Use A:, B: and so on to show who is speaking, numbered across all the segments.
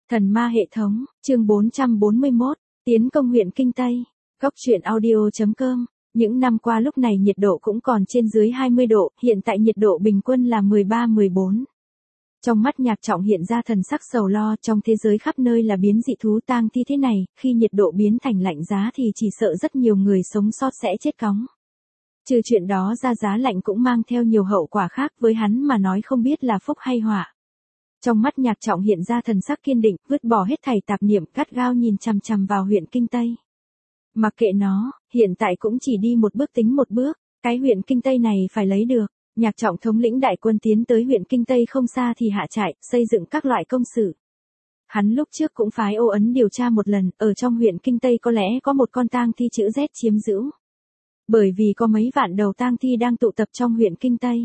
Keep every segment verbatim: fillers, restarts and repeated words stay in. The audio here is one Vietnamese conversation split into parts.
A: Thần ma hệ thống, chương bốn trăm bốn mươi mốt, tiến công huyện Kinh Tây. Góc truyện audio chấm com. Những năm qua lúc này nhiệt độ cũng còn trên dưới hai mươi độ, hiện tại nhiệt độ bình quân là mười ba mười bốn. Trong mắt Nhạc Trọng hiện ra thần sắc sầu lo, trong thế giới khắp nơi là biến dị thú tang thi thế này, khi nhiệt độ biến thành lạnh giá thì chỉ sợ rất nhiều người sống sót sẽ chết cóng. Trừ chuyện đó ra, giá lạnh cũng mang theo nhiều hậu quả khác, với hắn mà nói không biết là phúc hay họa. Trong mắt Nhạc Trọng hiện ra thần sắc kiên định, vứt bỏ hết thảy tạp niệm, gắt gao nhìn chằm chằm vào huyện Kinh Tây. Mặc kệ nó, hiện tại cũng chỉ đi một bước tính một bước, cái huyện Kinh Tây này phải lấy được. Nhạc Trọng thống lĩnh đại quân tiến tới huyện Kinh Tây không xa thì hạ trại, xây dựng các loại công sự. Hắn lúc trước cũng phái Ô Ấn điều tra một lần, ở trong huyện Kinh Tây có lẽ có một con tang thi chữ Z chiếm giữ. Bởi vì có mấy vạn đầu tang thi đang tụ tập trong huyện Kinh Tây.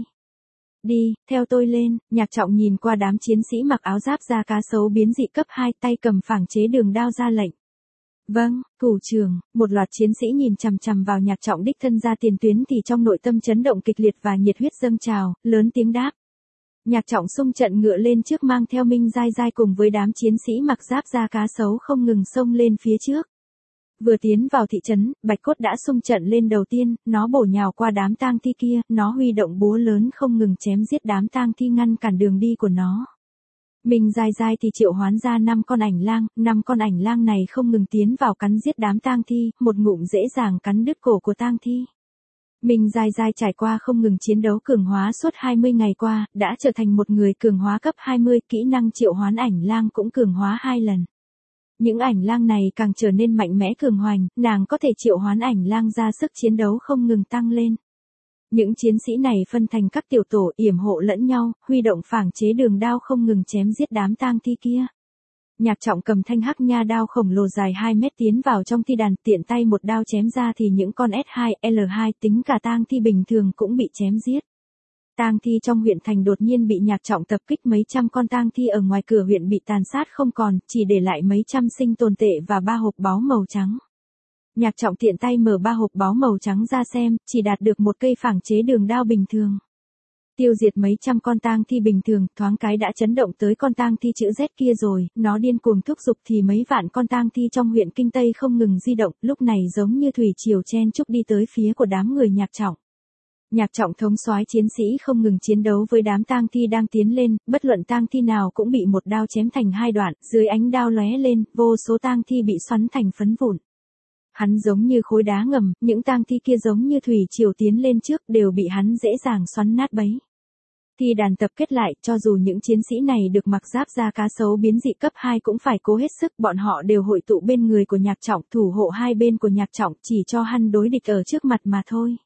A: Đi, theo tôi lên. Nhạc Trọng nhìn qua đám chiến sĩ mặc áo giáp da cá sấu biến dị cấp hai, tay cầm phảng chế đường đao ra lệnh. Vâng, thủ trưởng. Một loạt chiến sĩ nhìn chằm chằm vào Nhạc Trọng đích thân ra tiền tuyến thì trong nội tâm chấn động kịch liệt và nhiệt huyết dâng trào, lớn tiếng đáp. Nhạc Trọng xung trận ngựa lên trước mang theo Minh Giai Giai cùng với đám chiến sĩ mặc giáp da cá sấu không ngừng xông lên phía trước. Vừa tiến vào thị trấn, Bạch Cốt đã xung trận lên đầu tiên, nó bổ nhào qua đám tang thi kia, nó huy động búa lớn không ngừng chém giết đám tang thi ngăn cản đường đi của nó. Minh Giai Giai thì triệu hoán ra năm con ảnh lang, năm con ảnh lang này không ngừng tiến vào cắn giết đám tang thi, một ngụm dễ dàng cắn đứt cổ của tang thi. Minh Giai Giai trải qua không ngừng chiến đấu cường hóa suốt hai mươi ngày qua, đã trở thành một người cường hóa cấp hai mươi, kỹ năng triệu hoán ảnh lang cũng cường hóa hai lần. Những ảnh lang này càng trở nên mạnh mẽ cường hoành, nàng có thể triệu hoán ảnh lang ra sức chiến đấu không ngừng tăng lên. Những chiến sĩ này phân thành các tiểu tổ yểm hộ lẫn nhau, huy động phảng chế đường đao không ngừng chém giết đám tang thi kia. Nhạc Trọng cầm thanh hắc nha đao khổng lồ dài hai mét tiến vào trong thi đàn, tiện tay một đao chém ra thì những con S hai, L hai tính cả tang thi bình thường cũng bị chém giết. Tang thi trong huyện thành đột nhiên bị Nhạc Trọng tập kích, mấy trăm con tang thi ở ngoài cửa huyện bị tàn sát không còn, chỉ để lại mấy trăm sinh tồn tệ và ba hộp báu màu trắng. Nhạc Trọng tiện tay mở ba hộp báu màu trắng ra xem, chỉ đạt được một cây phảng chế đường đao bình thường. Tiêu diệt mấy trăm con tang thi bình thường, thoáng cái đã chấn động tới con tang thi chữ Z kia rồi, nó điên cuồng thúc giục thì mấy vạn con tang thi trong huyện Kinh Tây không ngừng di động, lúc này giống như thủy triều chen chúc đi tới phía của đám người Nhạc Trọng. Nhạc Trọng thống soái chiến sĩ không ngừng chiến đấu với đám tang thi đang tiến lên, bất luận tang thi nào cũng bị một đao chém thành hai đoạn, dưới ánh đao lóe lên, vô số tang thi bị xoắn thành phấn vụn. Hắn giống như khối đá ngầm, những tang thi kia giống như thủy triều tiến lên trước đều bị hắn dễ dàng xoắn nát bấy. Thi đàn tập kết lại, cho dù những chiến sĩ này được mặc giáp da cá sấu biến dị cấp hai cũng phải cố hết sức, bọn họ đều hội tụ bên người của Nhạc Trọng, thủ hộ hai bên của Nhạc Trọng, chỉ cho hắn đối địch ở trước mặt mà thôi.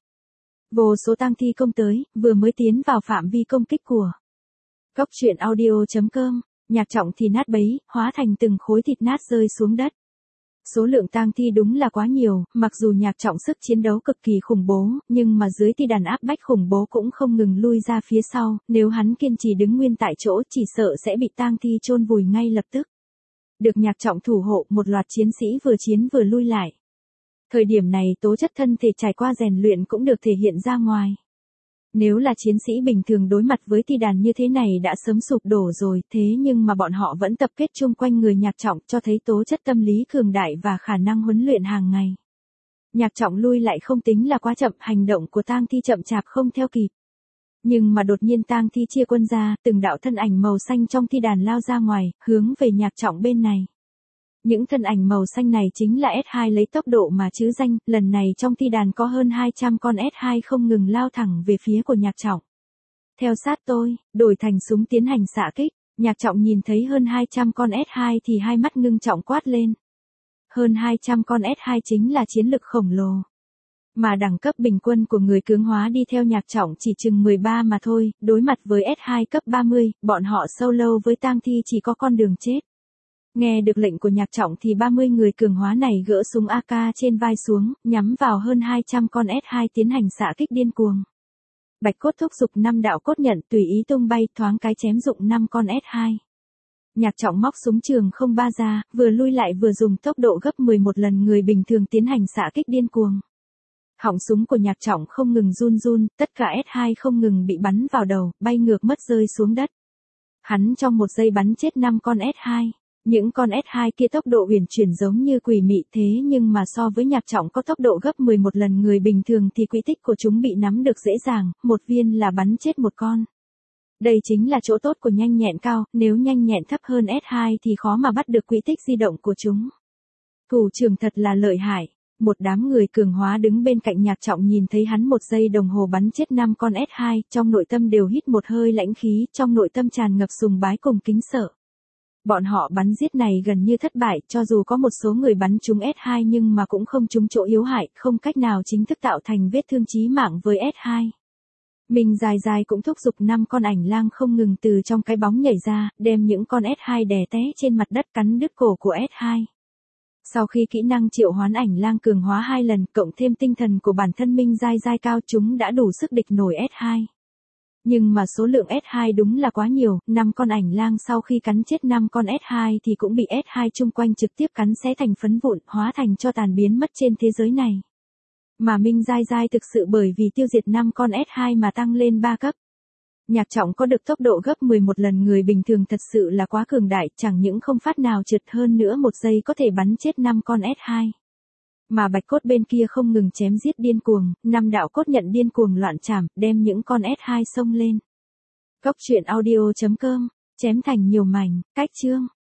A: Vô số tang thi công tới, vừa mới tiến vào phạm vi công kích của Góc truyện audio chấm com, Nhạc Trọng thì nát bấy, hóa thành từng khối thịt nát rơi xuống đất. Số lượng tang thi đúng là quá nhiều, mặc dù Nhạc Trọng sức chiến đấu cực kỳ khủng bố, nhưng mà dưới thi đàn áp bách khủng bố cũng không ngừng lui ra phía sau, nếu hắn kiên trì đứng nguyên tại chỗ chỉ sợ sẽ bị tang thi chôn vùi ngay lập tức. Được Nhạc Trọng thủ hộ, một loạt chiến sĩ vừa chiến vừa lui lại. Thời điểm này tố chất thân thể trải qua rèn luyện cũng được thể hiện ra ngoài. Nếu là chiến sĩ bình thường đối mặt với thi đàn như thế này đã sớm sụp đổ rồi, thế nhưng mà bọn họ vẫn tập kết chung quanh người Nhạc Trọng cho thấy tố chất tâm lý cường đại và khả năng huấn luyện hàng ngày. Nhạc Trọng lui lại không tính là quá chậm, hành động của tang thi chậm chạp không theo kịp. Nhưng mà đột nhiên tang thi chia quân ra, từng đạo thân ảnh màu xanh trong thi đàn lao ra ngoài, hướng về Nhạc Trọng bên này. Những thân ảnh màu xanh này chính là S hai lấy tốc độ mà chứ danh, lần này trong thi đàn có hơn hai trăm con S hai không ngừng lao thẳng về phía của Nhạc Trọng. Theo sát tôi, đổi thành súng tiến hành xạ kích, Nhạc Trọng nhìn thấy hơn hai trăm con S hai thì hai mắt ngưng trọng quát lên. Hơn hai trăm con S hai chính là chiến lực khổng lồ. Mà đẳng cấp bình quân của người cưỡng hóa đi theo Nhạc Trọng chỉ chừng mười ba mà thôi, đối mặt với S hai cấp ba mươi, bọn họ solo với tang thi chỉ có con đường chết. Nghe được lệnh của Nhạc Trọng thì ba mươi người cường hóa này gỡ súng a ca trên vai xuống, nhắm vào hơn hai trăm con S hai tiến hành xạ kích điên cuồng. Bạch Cốt thúc giục năm đạo cốt nhận tùy ý tung bay, thoáng cái chém dụng năm con S hai. Nhạc Trọng móc súng trường không ba ra, vừa lui lại vừa dùng tốc độ gấp mười một lần người bình thường tiến hành xạ kích điên cuồng. Họng súng của Nhạc Trọng không ngừng run run, tất cả S hai không ngừng bị bắn vào đầu, bay ngược mất rơi xuống đất. Hắn trong một giây bắn chết năm con S hai. Những con S hai kia tốc độ uyển chuyển giống như quỷ mị thế nhưng mà so với Nhạc Trọng có tốc độ gấp mười một lần người bình thường thì quỹ tích của chúng bị nắm được dễ dàng, một viên là bắn chết một con. Đây chính là chỗ tốt của nhanh nhẹn cao, nếu nhanh nhẹn thấp hơn S hai thì khó mà bắt được quỹ tích di động của chúng. Thủ trưởng thật là lợi hại. Một đám người cường hóa đứng bên cạnh Nhạc Trọng nhìn thấy hắn một giây đồng hồ bắn chết năm con S hai, trong nội tâm đều hít một hơi lãnh khí, trong nội tâm tràn ngập sùng bái cùng kính sợ. Bọn họ bắn giết này gần như thất bại, cho dù có một số người bắn trúng S hai nhưng mà cũng không trúng chỗ yếu hại, không cách nào chính thức tạo thành vết thương chí mạng với S hai. Mình dài dài cũng thúc giục năm con ảnh lang không ngừng từ trong cái bóng nhảy ra, đem những con S hai đè té trên mặt đất cắn đứt cổ của S hai. Sau khi kỹ năng triệu hoán ảnh lang cường hóa hai lần, cộng thêm tinh thần của bản thân Minh dai dai cao, chúng đã đủ sức địch nổi S hai. Nhưng mà số lượng S hai đúng là quá nhiều, năm con ảnh lang sau khi cắn chết năm con S hai thì cũng bị S hai chung quanh trực tiếp cắn xé thành phấn vụn, hóa thành cho tàn biến mất trên thế giới này. Mà Minh dai dai thực sự bởi vì tiêu diệt năm con S hai mà tăng lên ba cấp. Nhạc Trọng có được tốc độ gấp mười một lần người bình thường thật sự là quá cường đại, chẳng những không phát nào trượt hơn nữa một giây có thể bắn chết năm con S hai. Mà bạch cốt bên kia không ngừng chém giết điên cuồng, năm đạo cốt nhận điên cuồng loạn trảm, đem những con S hai xông lên. Góc truyện audio chấm com, chém thành nhiều mảnh, cách chương.